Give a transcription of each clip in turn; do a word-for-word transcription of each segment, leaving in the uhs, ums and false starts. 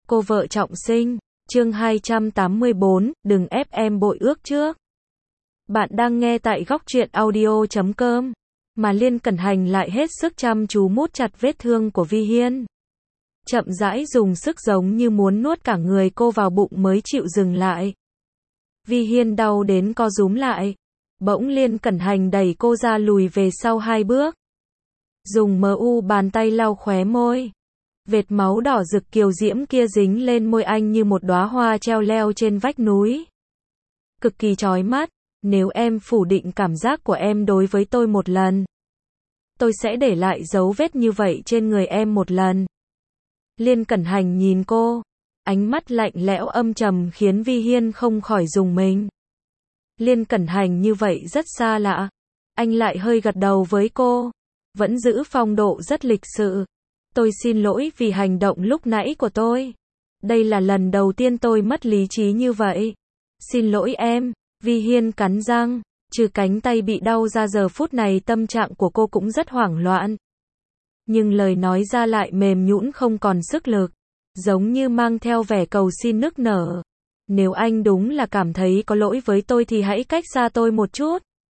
Cô vợ trọng sinh, chương hai trăm tám mươi bốn, đừng ép em bội ước trước. Bạn đang nghe tại góc truyện audio chấm com, mà Liên Cẩn Hành lại hết sức chăm chú mút chặt vết thương của Vi Hiên. Chậm rãi dùng sức giống như muốn nuốt cả người cô vào bụng mới chịu dừng lại. Vi Hiên đau đến co rúm lại. Bỗng Liên Cẩn Hành đẩy cô ra lùi về sau hai bước. Dùng mờ u bàn tay lau khóe môi. Vệt máu đỏ rực kiều diễm kia dính lên môi anh như một đóa hoa treo leo trên vách núi. Cực kỳ chói mắt, nếu em phủ định cảm giác của em đối với tôi một lần, tôi sẽ để lại dấu vết như vậy trên người em một lần. Liên Cẩn Hành nhìn cô, ánh mắt lạnh lẽo âm trầm khiến Vi Hiên không khỏi rùng mình. Liên Cẩn Hành như vậy rất xa lạ. Anh lại hơi gật đầu với cô, vẫn giữ phong độ rất lịch sự. Tôi xin lỗi vì hành động lúc nãy của tôi. Đây là lần đầu tiên tôi mất lý trí như vậy. Xin lỗi em. Vi Hiên cắn răng, trừ cánh tay bị đau ra giờ phút này tâm trạng của cô cũng rất hoảng loạn. Nhưng lời nói ra lại mềm nhũn không còn sức lực, giống như mang theo vẻ cầu xin nức nở. Nếu anh đúng là cảm thấy có lỗi với tôi thì hãy cách xa tôi một chút.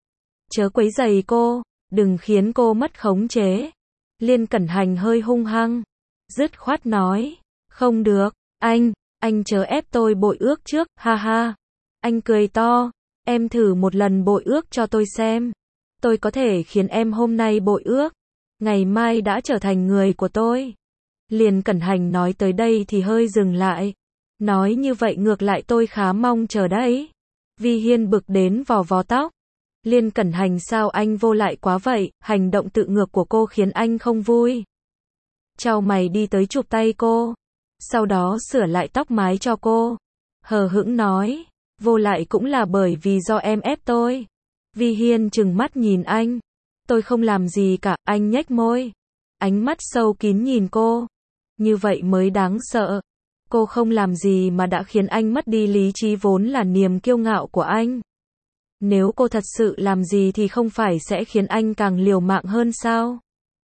Chớ quấy rầy cô, đừng khiến cô mất khống chế. Liên Cẩn Hành hơi hung hăng, dứt khoát nói, không được, anh, anh chớ ép tôi bội ước trước, ha ha. Anh cười to, em thử một lần bội ước cho tôi xem. Tôi có thể khiến em hôm nay bội ước, ngày mai đã trở thành người của tôi. Liên Cẩn Hành nói tới đây thì hơi dừng lại. Nói như vậy ngược lại tôi khá mong chờ đấy. Vi Hiên bực đến vò vò tóc. Liên Cẩn Hành sao anh vô lại quá vậy, hành động tự ngược của cô khiến anh không vui. Chau mày đi tới chụp tay cô, sau đó sửa lại tóc mái cho cô. Hờ hững nói, vô lại cũng là bởi vì do em ép tôi. Vi Hiên trừng mắt nhìn anh. Tôi không làm gì cả, anh nhếch môi. Ánh mắt sâu kín nhìn cô. Như vậy mới đáng sợ. Cô không làm gì mà đã khiến anh mất đi lý trí vốn là niềm kiêu ngạo của anh. Nếu cô thật sự làm gì thì không phải sẽ khiến anh càng liều mạng hơn sao?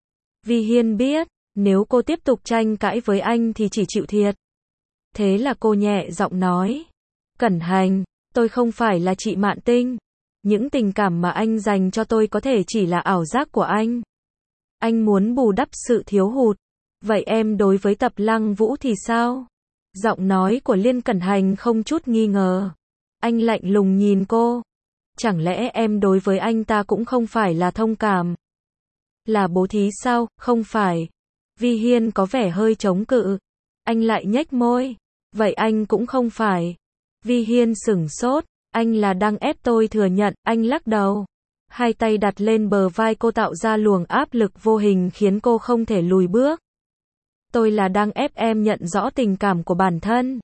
Vi Hiên biết, nếu cô tiếp tục tranh cãi với anh thì chỉ chịu thiệt. Thế là cô nhẹ giọng nói, Cẩn Hành, tôi không phải là chị Mạn Tinh. Những tình cảm mà anh dành cho tôi có thể chỉ là ảo giác của anh. Anh muốn bù đắp sự thiếu hụt. Vậy em đối với Tập Lăng Vũ thì sao? Giọng nói của Liên Cẩn Hành không chút nghi ngờ. Anh lạnh lùng nhìn cô. Chẳng lẽ em đối với anh ta cũng không phải là thông cảm? Là bố thí sao? Không phải. Vi Hiên có vẻ hơi chống cự. Anh lại nhếch môi. Vậy anh cũng không phải. Vi Hiên sửng sốt. Anh là đang ép tôi thừa nhận. Anh lắc đầu. Hai tay đặt lên bờ vai cô tạo ra luồng áp lực vô hình khiến cô không thể lùi bước. Tôi là đang ép em nhận rõ tình cảm của bản thân.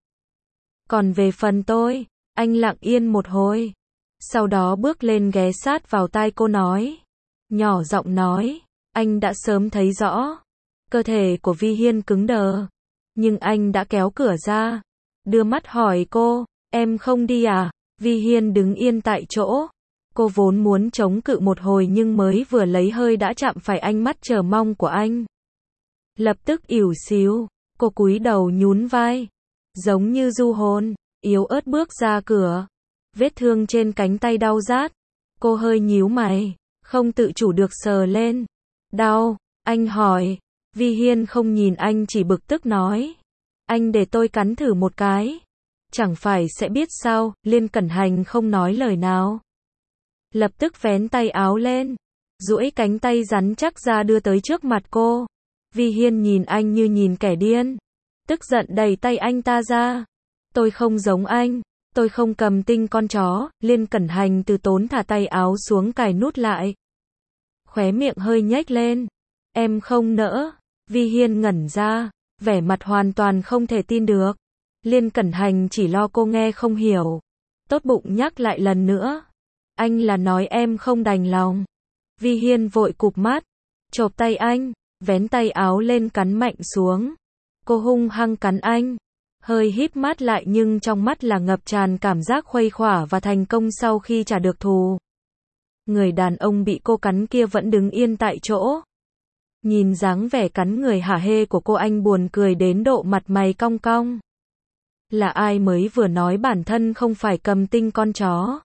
Còn về phần tôi, anh lặng yên một hồi. Sau đó bước lên ghé sát vào tai cô nói. Nhỏ giọng nói, anh đã sớm thấy rõ. Cơ thể của Vi Hiên cứng đờ. Nhưng anh đã kéo cửa ra. Đưa mắt hỏi cô, em không đi à? Vi Hiên đứng yên tại chỗ. Cô vốn muốn chống cự một hồi nhưng mới vừa lấy hơi đã chạm phải ánh mắt chờ mong của anh. Lập tức ỉu xìu, cô cúi đầu nhún vai. Giống như du hồn, yếu ớt bước ra cửa. Vết thương trên cánh tay đau rát. Cô hơi nhíu mày, không tự chủ được sờ lên. Đau, anh hỏi. Vi Hiên không nhìn anh chỉ bực tức nói. Anh để tôi cắn thử một cái. Chẳng phải sẽ biết sao? Liên Cẩn Hành không nói lời nào. Lập tức vén tay áo lên. Duỗi cánh tay rắn chắc ra đưa tới trước mặt cô. Vi Hiên nhìn anh như nhìn kẻ điên. Tức giận đẩy tay anh ta ra. Tôi không giống anh. Tôi không cầm tinh con chó. Liên Cẩn Hành từ tốn thả tay áo xuống cài nút lại. Khóe miệng hơi nhếch lên. Em không nỡ. Vi Hiên ngẩn ra. Vẻ mặt hoàn toàn không thể tin được. Liên Cẩn Hành chỉ lo cô nghe không hiểu. Tốt bụng nhắc lại lần nữa. Anh là nói em không đành lòng. Vi Hiên vội cụp mắt. Chộp tay anh. Vén tay áo lên cắn mạnh xuống. Cô hung hăng cắn anh. Hơi híp mắt lại nhưng trong mắt là ngập tràn cảm giác khuây khỏa và thành công sau khi trả được thù. Người đàn ông bị cô cắn kia vẫn đứng yên tại chỗ. Nhìn dáng vẻ cắn người hả hê của cô, anh buồn cười đến độ mặt mày cong cong. Là ai mới vừa nói bản thân không phải cầm tinh con chó?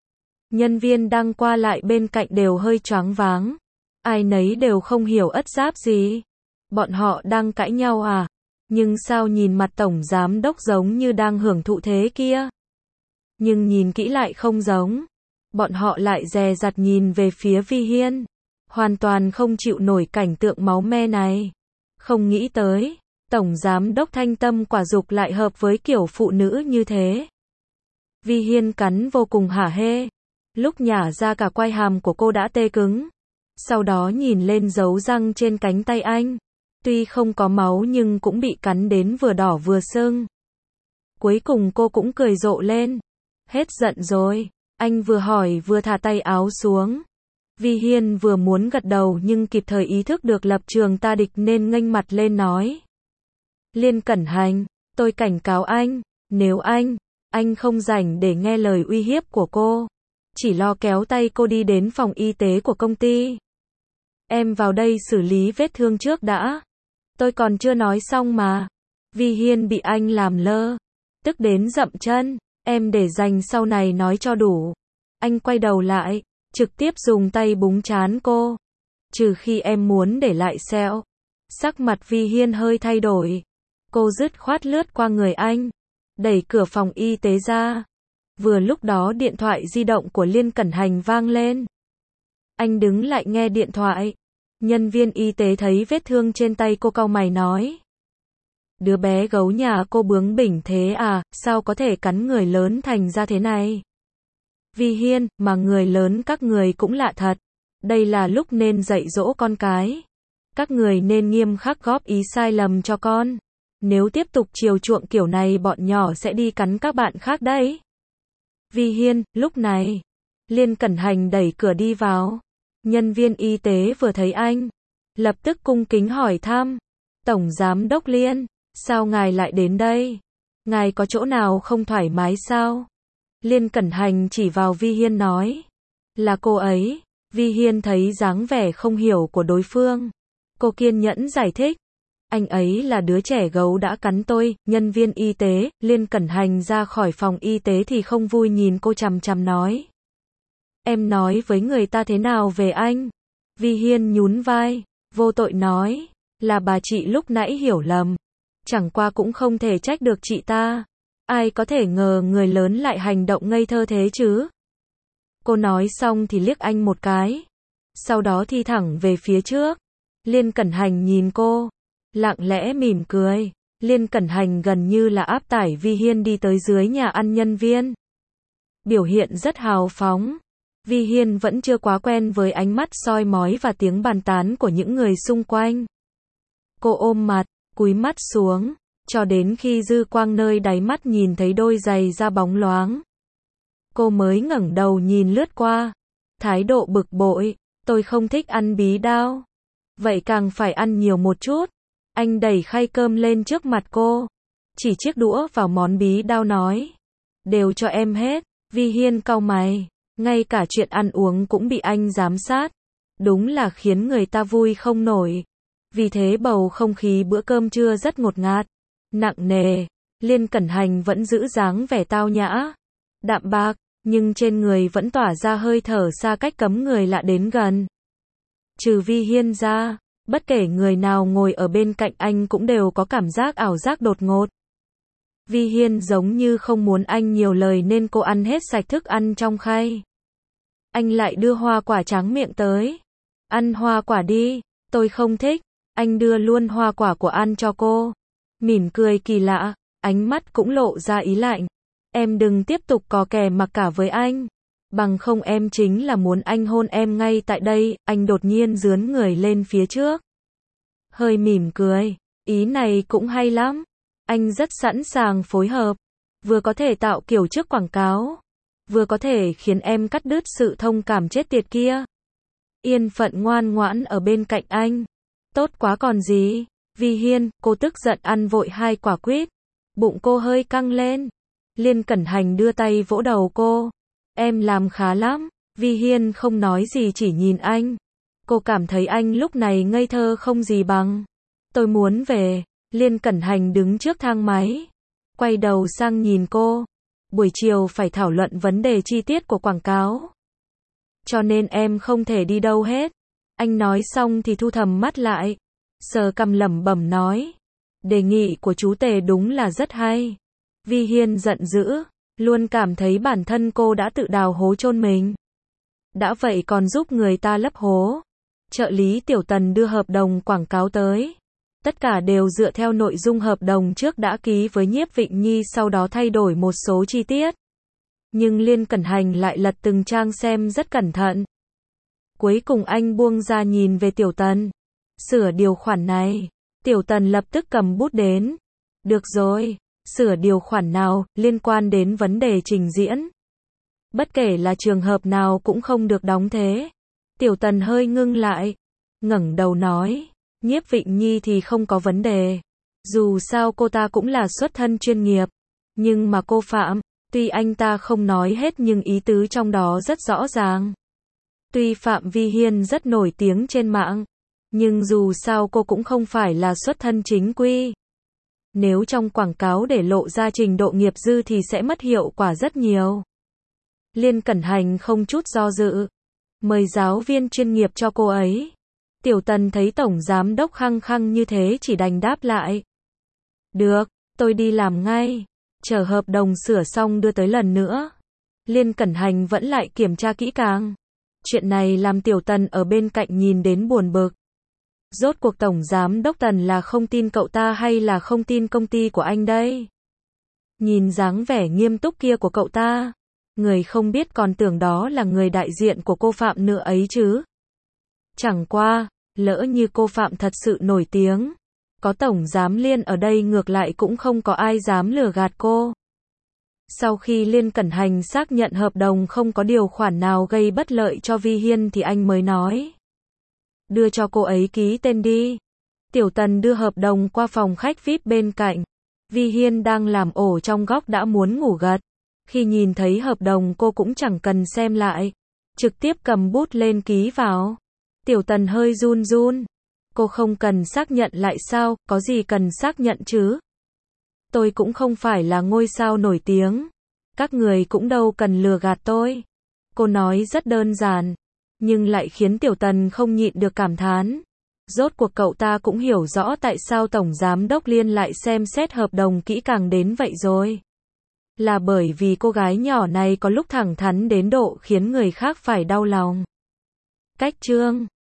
Nhân viên đang qua lại bên cạnh đều hơi choáng váng. Ai nấy đều không hiểu ất giáp gì. Bọn họ đang cãi nhau à? Nhưng sao nhìn mặt tổng giám đốc giống như đang hưởng thụ thế kia? Nhưng nhìn kỹ lại không giống. Bọn họ lại dè dặt nhìn về phía Vi Hiên. Hoàn toàn không chịu nổi cảnh tượng máu me này. Không nghĩ tới, tổng giám đốc Thanh Tâm quả dục lại hợp với kiểu phụ nữ như thế. Vi Hiên cắn vô cùng hả hê. Lúc nhả ra cả quai hàm của cô đã tê cứng. Sau đó nhìn lên dấu răng trên cánh tay anh. Tuy không có máu nhưng cũng bị cắn đến vừa đỏ vừa sưng. Cuối cùng cô cũng cười rộ lên. Hết giận rồi. Anh vừa hỏi vừa thả tay áo xuống. Vi Hiên vừa muốn gật đầu nhưng kịp thời ý thức được lập trường ta địch nên nghênh mặt lên nói. Liên Cẩn Hành, tôi cảnh cáo anh, nếu anh, anh không rảnh để nghe lời uy hiếp của cô. Chỉ lo kéo tay cô đi đến phòng y tế của công ty. Em vào đây xử lý vết thương trước đã. Tôi còn chưa nói xong mà. Vi Hiên bị anh làm lơ. Tức đến dậm chân. Em để dành sau này nói cho đủ. Anh quay đầu lại. Trực tiếp dùng tay búng trán cô. Trừ khi em muốn để lại sẹo. Sắc mặt Vi Hiên hơi thay đổi. Cô dứt khoát lướt qua người anh. Đẩy cửa phòng y tế ra. Vừa lúc đó điện thoại di động của Liên Cẩn Hành vang lên. Anh đứng lại nghe điện thoại. Nhân viên y tế thấy vết thương trên tay cô cau mày nói. Đứa bé gấu nhà cô bướng bỉnh thế à, sao có thể cắn người lớn thành ra thế này? Vi Hiên, mà người lớn các người cũng lạ thật. Đây là lúc nên dạy dỗ con cái. Các người nên nghiêm khắc góp ý sai lầm cho con. Nếu tiếp tục chiều chuộng kiểu này bọn nhỏ sẽ đi cắn các bạn khác đấy. Vi Hiên, lúc này, Liên Cẩn Hành đẩy cửa đi vào. Nhân viên y tế vừa thấy anh, lập tức cung kính hỏi thăm. Tổng giám đốc Liên, sao ngài lại đến đây? Ngài có chỗ nào không thoải mái sao? Liên Cẩn Hành chỉ vào Vi Hiên nói. Là cô ấy. Vi Hiên thấy dáng vẻ không hiểu của đối phương. Cô kiên nhẫn giải thích. Anh ấy là đứa trẻ gấu đã cắn tôi. Nhân viên y tế, Liên Cẩn Hành ra khỏi phòng y tế thì không vui nhìn cô chằm chằm nói. Em nói với người ta thế nào về anh? Vi Hiên nhún vai, vô tội nói. Là bà chị lúc nãy hiểu lầm. Chẳng qua cũng không thể trách được chị ta. Ai có thể ngờ người lớn lại hành động ngây thơ thế chứ? Cô nói xong thì liếc anh một cái. Sau đó thi thẳng về phía trước. Liên Cẩn Hành nhìn cô. Lặng lẽ mỉm cười. Liên Cẩn Hành gần như là áp tải Vi Hiên đi tới dưới nhà ăn nhân viên. Biểu hiện rất hào phóng. Vi Hiên vẫn chưa quá quen với ánh mắt soi mói và tiếng bàn tán của những người xung quanh. Cô ôm mặt, cúi mắt xuống, cho đến khi dư quang nơi đáy mắt nhìn thấy đôi giày da bóng loáng. Cô mới ngẩng đầu nhìn lướt qua. Thái độ bực bội, tôi không thích ăn bí đao. Vậy càng phải ăn nhiều một chút. Anh đẩy khay cơm lên trước mặt cô. Chỉ chiếc đũa vào món bí đao nói. Đều cho em hết. Vi Hiên cau mày. Ngay cả chuyện ăn uống cũng bị anh giám sát. Đúng là khiến người ta vui không nổi. Vì thế bầu không khí bữa cơm trưa rất ngột ngạt, nặng nề. Liên Cẩn Hành vẫn giữ dáng vẻ tao nhã, đạm bạc, nhưng trên người vẫn tỏa ra hơi thở xa cách cấm người lạ đến gần. Trừ Vi Hiên ra, bất kể người nào ngồi ở bên cạnh anh cũng đều có cảm giác ảo giác đột ngột. Vi Hiên giống như không muốn anh nhiều lời nên cô ăn hết sạch thức ăn trong khay. Anh lại đưa hoa quả tráng miệng tới. Ăn hoa quả đi, tôi không thích. Anh đưa luôn hoa quả của ăn cho cô. Mỉm cười kỳ lạ, ánh mắt cũng lộ ra ý lạnh. Em đừng tiếp tục có kè mặc cả với anh. Bằng không em chính là muốn anh hôn em ngay tại đây. Anh đột nhiên dướn người lên phía trước. Hơi mỉm cười, ý này cũng hay lắm. Anh rất sẵn sàng phối hợp. Vừa có thể tạo kiểu trước quảng cáo. Vừa có thể khiến em cắt đứt sự thông cảm chết tiệt kia. Yên phận ngoan ngoãn ở bên cạnh anh. Tốt quá còn gì. Vi Hiên, cô tức giận ăn vội hai quả quýt. Bụng cô hơi căng lên. Liên Cẩn Hành đưa tay vỗ đầu cô. Em làm khá lắm. Vi Hiên không nói gì chỉ nhìn anh. Cô cảm thấy anh lúc này ngây thơ không gì bằng. Tôi muốn về. Liên Cẩn Hành đứng trước thang máy, quay đầu sang nhìn cô. Buổi chiều phải thảo luận vấn đề chi tiết của quảng cáo, cho nên em không thể đi đâu hết. Anh nói xong thì thu thầm mắt lại, sờ cằm lẩm bẩm nói. Đề nghị của chú Tề đúng là rất hay. Vi Hiên giận dữ, luôn cảm thấy bản thân cô đã tự đào hố chôn mình. Đã vậy còn giúp người ta lấp hố. Trợ lý Tiểu Tần đưa hợp đồng quảng cáo tới. Tất cả đều dựa theo nội dung hợp đồng trước đã ký với Nhiếp Vịnh Nhi, sau đó thay đổi một số chi tiết. Nhưng Liên Cẩn Hành lại lật từng trang xem rất cẩn thận. Cuối cùng anh buông ra nhìn về Tiểu Tần. Sửa điều khoản này. Tiểu Tần lập tức cầm bút đến. Được rồi, sửa điều khoản nào, liên quan đến vấn đề trình diễn. Bất kể là trường hợp nào cũng không được đóng thế. Tiểu Tần hơi ngưng lại, ngẩng đầu nói. Nhiếp Vịnh Nhi thì không có vấn đề. Dù sao cô ta cũng là xuất thân chuyên nghiệp. Nhưng mà cô Phạm, tuy anh ta không nói hết nhưng ý tứ trong đó rất rõ ràng. Tuy Phạm Vi Hiên rất nổi tiếng trên mạng, nhưng dù sao cô cũng không phải là xuất thân chính quy. Nếu trong quảng cáo để lộ ra trình độ nghiệp dư thì sẽ mất hiệu quả rất nhiều. Liên Cẩn Hành không chút do dự, mời giáo viên chuyên nghiệp cho cô ấy. Tiểu Tần thấy tổng giám đốc khăng khăng như thế chỉ đành đáp lại. Được, tôi đi làm ngay. Chờ hợp đồng sửa xong đưa tới lần nữa. Liên Cẩn Hành vẫn lại kiểm tra kỹ càng. Chuyện này làm Tiểu Tần ở bên cạnh nhìn đến buồn bực. Rốt cuộc tổng giám đốc Tần là không tin cậu ta hay là không tin công ty của anh đây? Nhìn dáng vẻ nghiêm túc kia của cậu ta, người không biết còn tưởng đó là người đại diện của cô Phạm nữa ấy chứ. Chẳng qua, lỡ như cô Phạm thật sự nổi tiếng, có tổng giám Liên ở đây ngược lại cũng không có ai dám lừa gạt cô. Sau khi Liên Cẩn Hành xác nhận hợp đồng không có điều khoản nào gây bất lợi cho Vi Hiên thì anh mới nói. Đưa cho cô ấy ký tên đi. Tiểu Tần đưa hợp đồng qua phòng khách vi ai pi bên cạnh. Vi Hiên đang làm ổ trong góc đã muốn ngủ gật. Khi nhìn thấy hợp đồng cô cũng chẳng cần xem lại, trực tiếp cầm bút lên ký vào. Tiểu Tần hơi run run. Cô không cần xác nhận lại sao, có gì cần xác nhận chứ? Tôi cũng không phải là ngôi sao nổi tiếng. Các người cũng đâu cần lừa gạt tôi. Cô nói rất đơn giản, nhưng lại khiến Tiểu Tần không nhịn được cảm thán. Rốt cuộc cậu ta cũng hiểu rõ tại sao Tổng Giám đốc Liên lại xem xét hợp đồng kỹ càng đến vậy rồi. Là bởi vì cô gái nhỏ này có lúc thẳng thắn đến độ khiến người khác phải đau lòng. Cách chương